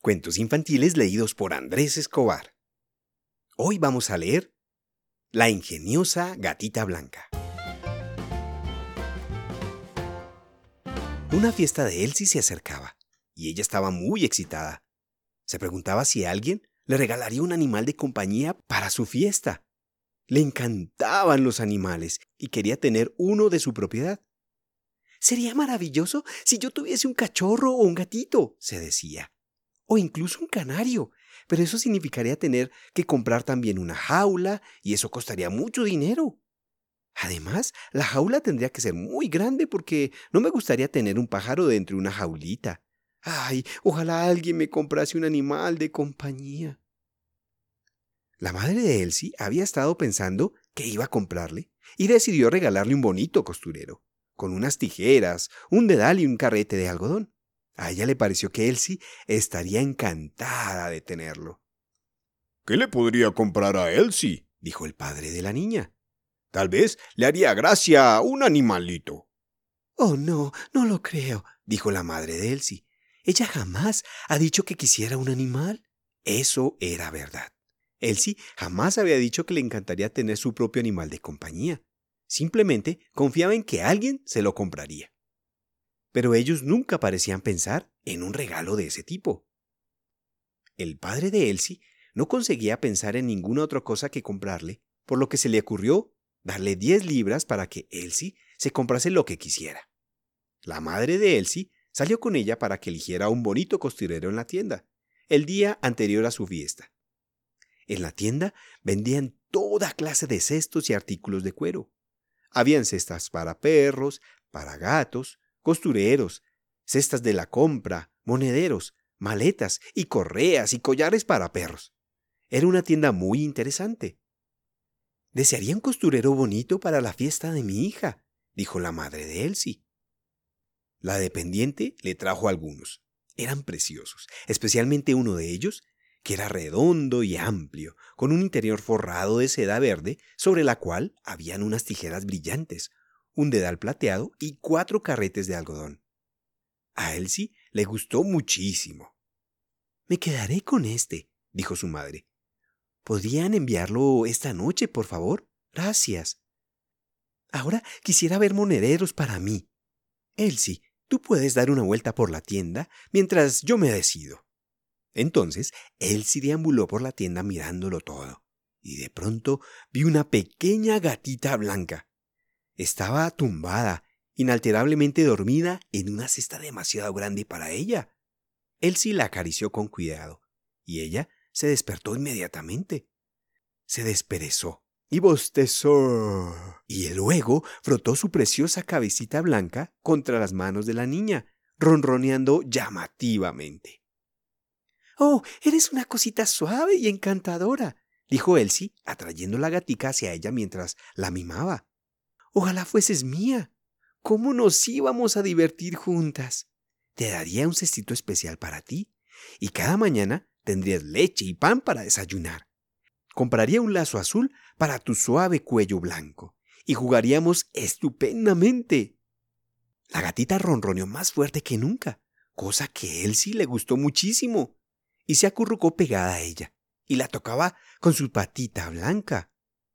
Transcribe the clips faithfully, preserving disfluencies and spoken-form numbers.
Cuentos infantiles leídos por Andrés Escobar. Hoy vamos a leer La ingeniosa gatita blanca. Una fiesta de Elsie se acercaba y ella estaba muy excitada. Se preguntaba si alguien le regalaría un animal de compañía para su fiesta. Le encantaban los animales y quería tener uno de su propiedad. Sería maravilloso si yo tuviese un cachorro o un gatito, se decía. O incluso un canario, pero eso significaría tener que comprar también una jaula y eso costaría mucho dinero. Además, la jaula tendría que ser muy grande porque no me gustaría tener un pájaro dentro de una jaulita. Ay, ojalá alguien me comprase un animal de compañía. La madre de Elsie había estado pensando qué iba a comprarle y decidió regalarle un bonito costurero, con unas tijeras, un dedal y un carrete de algodón. A ella le pareció que Elsie estaría encantada de tenerlo. ¿Qué le podría comprar a Elsie?, dijo el padre de la niña. Tal vez le haría gracia un animalito. Oh, no, no lo creo, dijo la madre de Elsie. Ella jamás ha dicho que quisiera un animal. Eso era verdad. Elsie jamás había dicho que le encantaría tener su propio animal de compañía. Simplemente confiaba en que alguien se lo compraría. Pero ellos nunca parecían pensar en un regalo de ese tipo. El padre de Elsie no conseguía pensar en ninguna otra cosa que comprarle, por lo que se le ocurrió darle diez libras para que Elsie se comprase lo que quisiera. La madre de Elsie salió con ella para que eligiera un bonito costurero en la tienda, el día anterior a su fiesta. En la tienda vendían toda clase de cestos y artículos de cuero. Habían cestas para perros, para gatos, costureros, cestas de la compra, monederos, maletas y correas y collares para perros. Era una tienda muy interesante. «Desearía un costurero bonito para la fiesta de mi hija», dijo la madre de Elsie. La dependiente le trajo algunos. Eran preciosos, especialmente uno de ellos, que era redondo y amplio, con un interior forrado de seda verde, sobre la cual habían unas tijeras brillantes, un dedal plateado y cuatro carretes de algodón. A Elsie le gustó muchísimo. «Me quedaré con este», dijo su madre. «¿Podrían enviarlo esta noche, por favor? Gracias. Ahora quisiera ver monederos para mí. Elsie, tú puedes dar una vuelta por la tienda mientras yo me decido». Entonces, Elsie deambuló por la tienda mirándolo todo, y de pronto vio una pequeña gatita blanca. Estaba tumbada, inalterablemente dormida, en una cesta demasiado grande para ella. Elsie la acarició con cuidado, y ella se despertó inmediatamente. Se desperezó y bostezó, y luego frotó su preciosa cabecita blanca contra las manos de la niña, ronroneando llamativamente. «Oh, eres una cosita suave y encantadora», dijo Elsie, atrayendo la gatica hacia ella mientras la mimaba. «Ojalá fueses mía. ¿Cómo nos íbamos a divertir juntas? Te daría un cestito especial para ti, y cada mañana tendrías leche y pan para desayunar. Compraría un lazo azul para tu suave cuello blanco, y jugaríamos estupendamente». La gatita ronroneó más fuerte que nunca, cosa que a Elsie le gustó muchísimo, y se acurrucó pegada a ella, y la tocaba con su patita blanca.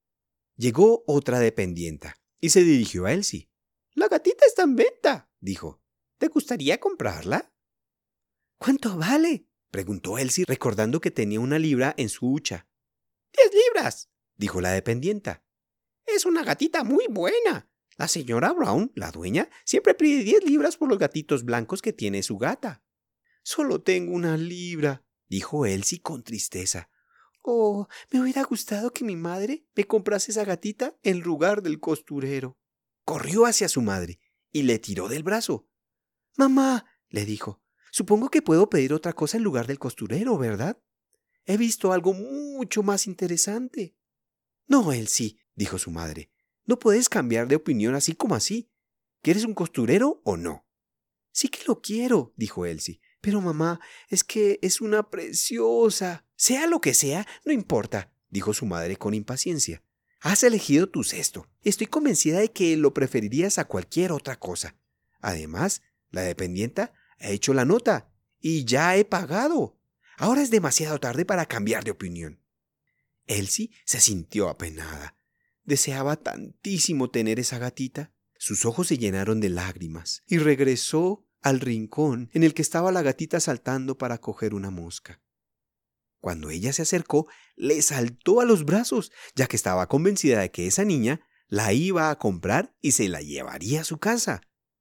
Llegó otra dependienta, y se dirigió a Elsie. «La gatita está en venta», dijo. «¿Te gustaría comprarla?» «¿Cuánto vale?», preguntó Elsie, recordando que tenía una libra en su hucha. «Diez libras», dijo la dependienta. «Es una gatita muy buena. La señora Brown, la dueña, siempre pide diez libras por los gatitos blancos que tiene su gata». «Solo tengo una libra», dijo Elsie con tristeza. «Oh, me hubiera gustado que mi madre me comprase esa gatita en lugar del costurero». Corrió hacia su madre y le tiró del brazo. «Mamá», le dijo, «supongo que puedo pedir otra cosa en lugar del costurero, ¿verdad? He visto algo mucho más interesante». «No, Elsie», dijo su madre, «no puedes cambiar de opinión así como así. ¿Quieres un costurero o no?» «Sí que lo quiero», dijo Elsie. «Pero mamá, es que es una preciosa». «Sea lo que sea, no importa», dijo su madre con impaciencia. «Has elegido tu cesto. Estoy convencida de que lo preferirías a cualquier otra cosa. Además, la dependienta ha hecho la nota y ya he pagado. Ahora es demasiado tarde para cambiar de opinión. Elsie se sintió apenada. Deseaba tantísimo tener esa gatita. Sus ojos se llenaron de lágrimas y regresó al rincón en el que estaba la gatita saltando para coger una mosca. Cuando ella se acercó, le saltó a los brazos, ya que estaba convencida de que esa niña la iba a comprar y se la llevaría a su casa.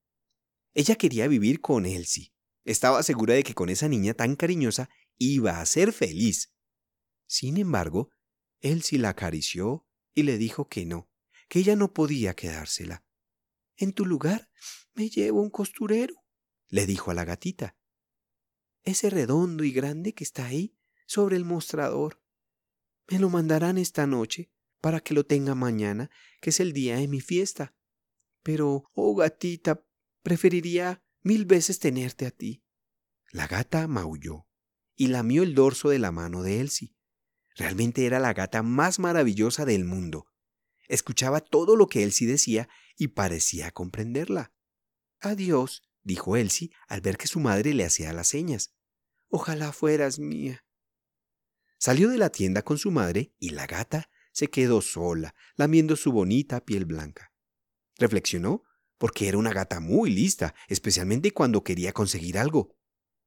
Ella quería vivir con Elsie. Estaba segura de que con esa niña tan cariñosa iba a ser feliz. Sin embargo, Elsie la acarició y le dijo que no, que ella no podía quedársela. «En tu lugar me llevo un costurero», le dijo a la gatita. «Ese redondo y grande que está ahí sobre el mostrador. Me lo mandarán esta noche para que lo tenga mañana, que es el día de mi fiesta. Pero, oh gatita, preferiría mil veces tenerte a ti». La gata maulló y lamió el dorso de la mano de Elsie. Realmente era la gata más maravillosa del mundo. Escuchaba todo lo que Elsie decía y parecía comprenderla. «Adiós», dijo Elsie al ver que su madre le hacía las señas. «Ojalá fueras mía». Salió de la tienda con su madre y la gata se quedó sola, lamiendo su bonita piel blanca. Reflexionó porque era una gata muy lista, especialmente cuando quería conseguir algo.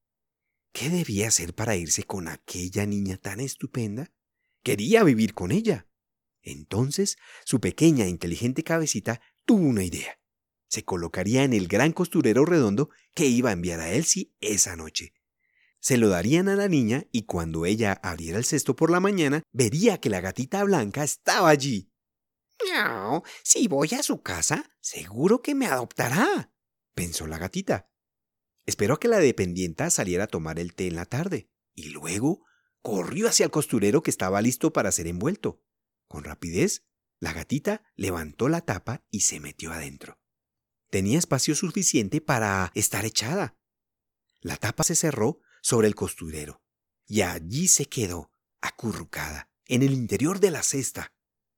¿Qué debía hacer para irse con aquella niña tan estupenda? Quería vivir con ella. Entonces, su pequeña e inteligente cabecita tuvo una idea. Se colocaría en el gran costurero redondo que iba a enviar a Elsie esa noche. Se lo darían a la niña y cuando ella abriera el cesto por la mañana, vería que la gatita blanca estaba allí. «Miau, si voy a su casa, seguro que me adoptará», pensó la gatita. Esperó a que la dependienta saliera a tomar el té en la tarde y luego corrió hacia el costurero que estaba listo para ser envuelto. Con rapidez, la gatita levantó la tapa y se metió adentro. Tenía espacio suficiente para estar echada. La tapa se cerró sobre el costurero y allí se quedó, acurrucada, en el interior de la cesta.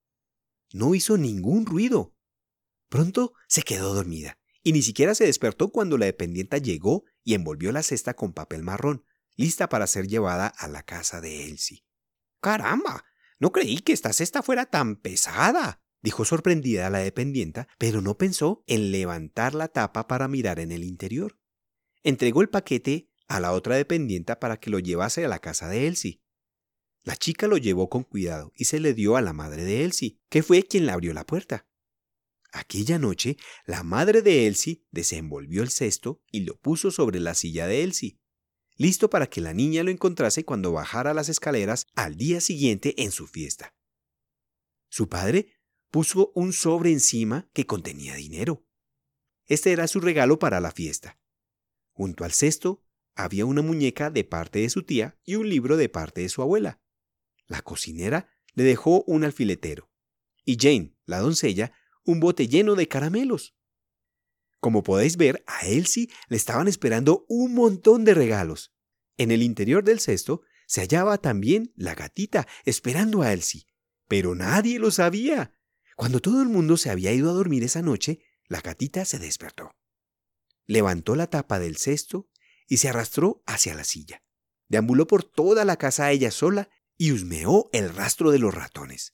No hizo ningún ruido. Pronto se quedó dormida y ni siquiera se despertó cuando la dependienta llegó y envolvió la cesta con papel marrón, lista para ser llevada a la casa de Elsie. «¡Caramba! No creí que esta cesta fuera tan pesada», dijo sorprendida la dependienta, pero no pensó en levantar la tapa para mirar en el interior. Entregó el paquete a la otra dependienta para que lo llevase a la casa de Elsie. La chica lo llevó con cuidado y se le dio a la madre de Elsie, que fue quien le abrió la puerta. Aquella noche, la madre de Elsie desenvolvió el cesto y lo puso sobre la silla de Elsie, listo para que la niña lo encontrase cuando bajara las escaleras al día siguiente en su fiesta. Su padre puso un sobre encima que contenía dinero. Este era su regalo para la fiesta. Junto al cesto había una muñeca de parte de su tía y un libro de parte de su abuela. La cocinera le dejó un alfiletero y Jane, la doncella, un bote lleno de caramelos. Como podéis ver, a Elsie le estaban esperando un montón de regalos. En el interior del cesto se hallaba también la gatita esperando a Elsie, pero nadie lo sabía. Cuando todo el mundo se había ido a dormir esa noche, la gatita se despertó. Levantó la tapa del cesto y se arrastró hacia la silla. Deambuló por toda la casa ella sola y husmeó el rastro de los ratones.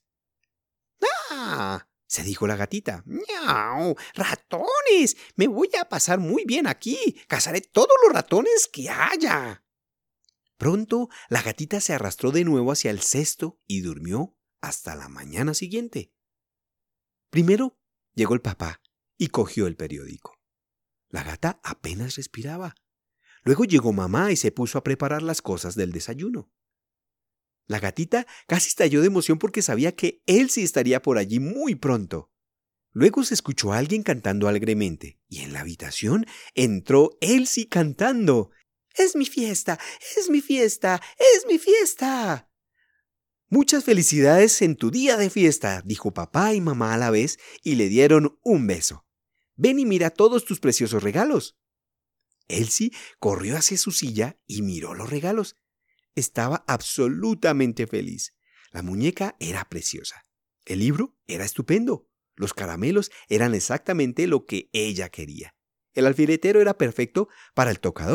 «¡Ah!», se dijo la gatita. «¡Miau! ¡Ratones! Me voy a pasar muy bien aquí. Cazaré todos los ratones que haya». Pronto la gatita se arrastró de nuevo hacia el cesto y durmió hasta la mañana siguiente. Primero llegó el papá y cogió el periódico. La gata apenas respiraba. Luego llegó mamá y se puso a preparar las cosas del desayuno. La gatita casi estalló de emoción porque sabía que Elsie estaría por allí muy pronto. Luego se escuchó a alguien cantando alegremente y en la habitación entró Elsie cantando. «¡Es mi fiesta! ¡Es mi fiesta! ¡Es mi fiesta!». «Muchas felicidades en tu día de fiesta», dijo papá y mamá a la vez y le dieron un beso. «Ven y mira todos tus preciosos regalos». Elsie corrió hacia su silla y miró los regalos. Estaba absolutamente feliz. La muñeca era preciosa. El libro era estupendo. Los caramelos eran exactamente lo que ella quería. El alfiletero era perfecto para el tocador.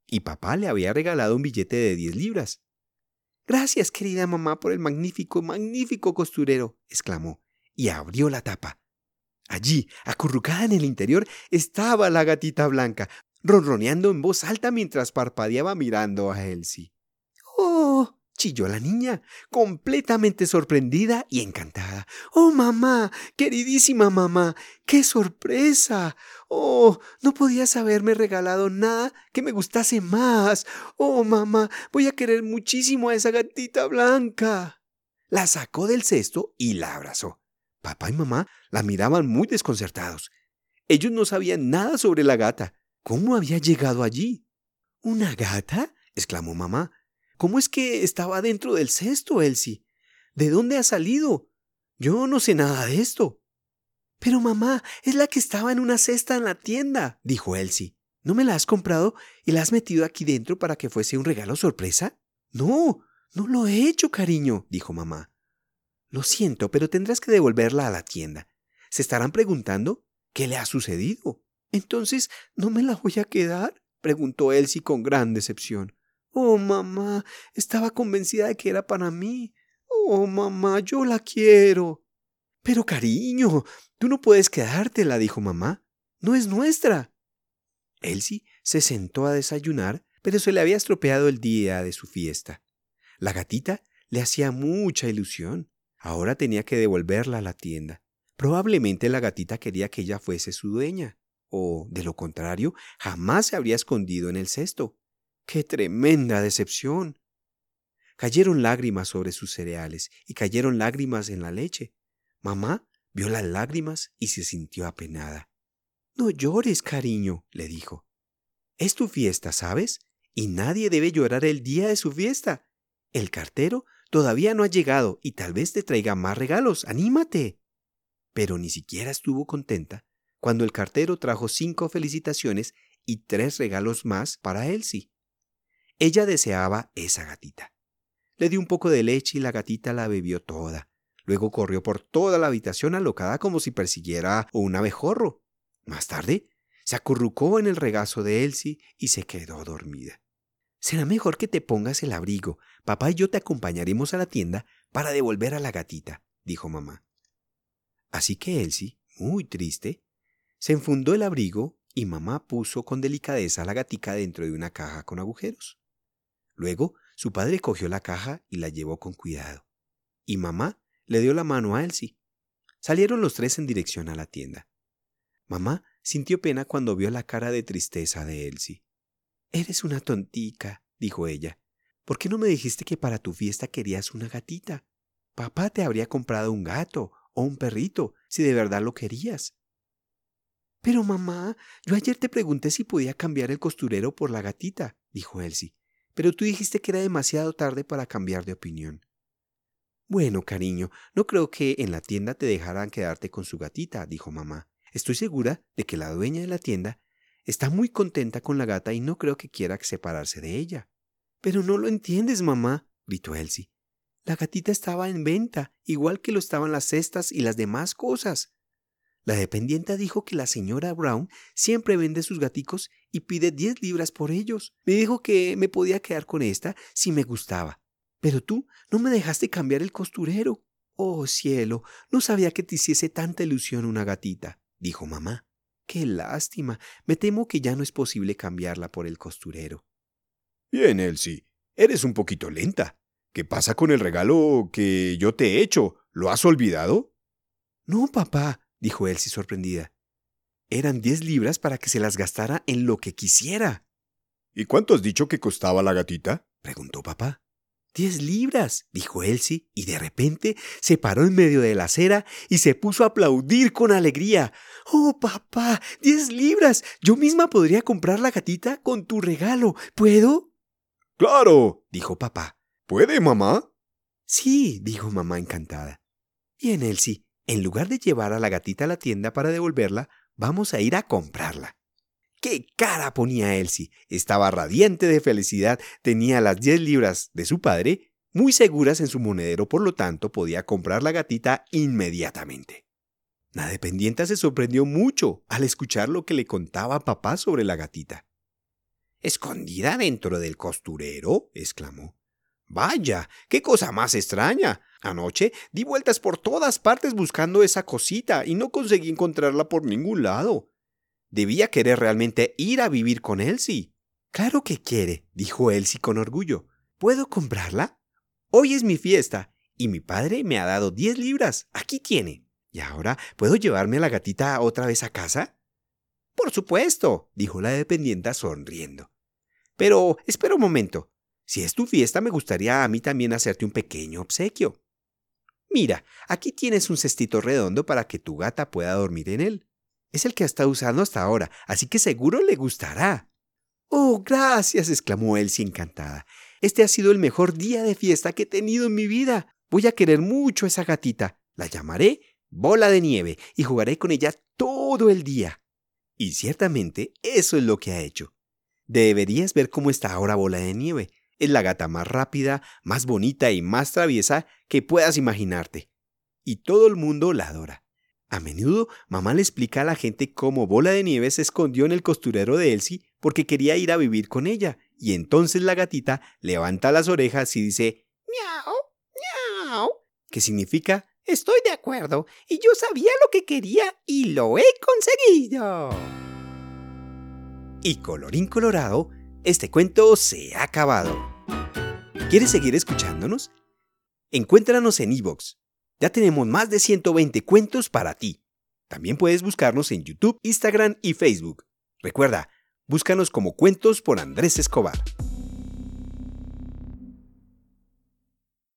y papá le había regalado un billete de diez libras. «Gracias, querida mamá, por el magnífico, magnífico costurero», exclamó, y abrió la tapa. Allí, acurrucada en el interior, estaba la gatita blanca, ronroneando en voz alta mientras parpadeaba mirando a Elsie. «¡Oh!», chilló la niña, completamente sorprendida y encantada. «¡Oh, mamá! ¡Queridísima mamá! ¡Qué sorpresa! ¡Oh! No podías haberme regalado nada que me gustase más. ¡Oh, mamá! Voy a querer muchísimo a esa gatita blanca». La sacó del cesto y la abrazó. Papá y mamá la miraban muy desconcertados. Ellos no sabían nada sobre la gata. ¿Cómo había llegado allí? «¿Una gata?», exclamó mamá. «¿Cómo es que estaba dentro del cesto, Elsie? ¿De dónde ha salido? Yo no sé nada de esto». «Pero mamá, es la que estaba en una cesta en la tienda», dijo Elsie. «¿No me la has comprado y la has metido aquí dentro para que fuese un regalo sorpresa?» «No, no lo he hecho, cariño», dijo mamá. «Lo siento, pero tendrás que devolverla a la tienda. Se estarán preguntando qué le ha sucedido». «¿Entonces no me la voy a quedar?», preguntó Elsie con gran decepción. «Oh, mamá, estaba convencida de que era para mí. Oh, mamá, yo la quiero». «Pero, cariño, tú no puedes quedártela», dijo mamá. «No es nuestra». Elsie se sentó a desayunar, pero se le había estropeado el día de su fiesta. La gatita le hacía mucha ilusión. Ahora tenía que devolverla a la tienda. Probablemente la gatita quería que ella fuese su dueña, o, de lo contrario, jamás se habría escondido en el cesto. ¡Qué tremenda decepción! Cayeron lágrimas sobre sus cereales y cayeron lágrimas en la leche. Mamá vio las lágrimas y se sintió apenada. «No llores, cariño», le dijo. «Es tu fiesta, ¿sabes? Y nadie debe llorar el día de su fiesta. El cartero todavía no ha llegado y tal vez te traiga más regalos. ¡Anímate!». Pero ni siquiera estuvo contenta cuando el cartero trajo cinco felicitaciones y tres regalos más para Elsie. Ella deseaba esa gatita. Le dio un poco de leche y la gatita la bebió toda. Luego corrió por toda la habitación alocada como si persiguiera un abejorro. Más tarde, se acurrucó en el regazo de Elsie y se quedó dormida. «Será mejor que te pongas el abrigo. Papá y yo te acompañaremos a la tienda para devolver a la gatita», dijo mamá. Así que Elsie, muy triste, se enfundó el abrigo y mamá puso con delicadeza a la gatica dentro de una caja con agujeros. Luego, su padre cogió la caja y la llevó con cuidado. Y mamá le dio la mano a Elsie. Salieron los tres en dirección a la tienda. Mamá sintió pena cuando vio la cara de tristeza de Elsie. «Eres una tontica», dijo ella. «¿Por qué no me dijiste que para tu fiesta querías una gatita? Papá te habría comprado un gato o un perrito si de verdad lo querías». «Pero mamá, yo ayer te pregunté si podía cambiar el costurero por la gatita», dijo Elsie. «Pero tú dijiste que era demasiado tarde para cambiar de opinión». «Bueno, cariño, no creo que en la tienda te dejaran quedarte con su gatita», dijo mamá. «Estoy segura de que la dueña de la tienda está muy contenta con la gata y no creo que quiera separarse de ella». «Pero no lo entiendes, mamá», gritó Elsie. «La gatita estaba en venta, igual que lo estaban las cestas y las demás cosas. La dependienta dijo que la señora Brown siempre vende sus gaticos y pide diez libras por ellos. Me dijo que me podía quedar con esta si me gustaba. Pero tú no me dejaste cambiar el costurero. Oh, cielo, no sabía que te hiciese tanta ilusión una gatita», dijo mamá. «Qué lástima. Me temo que ya no es posible cambiarla por el costurero». «Bien, Elsie, eres un poquito lenta. ¿Qué pasa con el regalo que yo te he hecho? ¿Lo has olvidado?» «No, papá», dijo Elsie sorprendida. «Eran diez libras para que se las gastara en lo que quisiera». «¿Y cuánto has dicho que costaba la gatita?», preguntó papá. «Diez libras», dijo Elsie, y de repente se paró en medio de la acera y se puso a aplaudir con alegría. «Oh, papá, diez libras. Yo misma podría comprar la gatita con tu regalo. ¿Puedo?» «Claro», dijo papá. «¿Puede, mamá?» «Sí», dijo mamá encantada. «Bien, Elsie, en lugar de llevar a la gatita a la tienda para devolverla, vamos a ir a comprarla». ¡Qué cara ponía Elsie! Estaba radiante de felicidad, tenía las diez libras de su padre muy seguras en su monedero, por lo tanto podía comprar la gatita inmediatamente. La dependienta se sorprendió mucho al escuchar lo que le contaba papá sobre la gatita. ¿Escondida dentro del costurero?, exclamó. Vaya, qué cosa más extraña. Anoche di vueltas por todas partes buscando esa cosita y no conseguí encontrarla por ningún lado. Debía querer realmente ir a vivir con Elsie. Claro que quiere, dijo Elsie con orgullo. ¿Puedo comprarla? Hoy es mi fiesta y mi padre me ha dado diez libras. Aquí tiene. ¿Y ahora puedo llevarme a la gatita otra vez a casa? Por supuesto, dijo la dependienta sonriendo. Pero espera un momento. Si es tu fiesta, me gustaría a mí también hacerte un pequeño obsequio. Mira, aquí tienes un cestito redondo para que tu gata pueda dormir en él. Es el que ha estado usando hasta ahora, así que seguro le gustará. ¡Oh, gracias!, exclamó Elsie encantada. Este ha sido el mejor día de fiesta que he tenido en mi vida. Voy a querer mucho a esa gatita. La llamaré Bola de Nieve y jugaré con ella todo el día. Y ciertamente eso es lo que ha hecho. Deberías ver cómo está ahora Bola de Nieve. Es la gata más rápida, más bonita y más traviesa que puedas imaginarte. Y todo el mundo la adora. A menudo, mamá le explica a la gente cómo Bola de Nieve se escondió en el costurero de Elsie porque quería ir a vivir con ella. Y entonces la gatita levanta las orejas y dice «Miau, miau», que significa «Estoy de acuerdo y yo sabía lo que quería y lo he conseguido». Y colorín colorado, este cuento se ha acabado. ¿Quieres seguir escuchándonos? Encuéntranos en iVoox. Ya tenemos más de ciento veinte cuentos para ti. También puedes buscarnos en YouTube, Instagram y Facebook. Recuerda, búscanos como Cuentos por Andrés Escobar.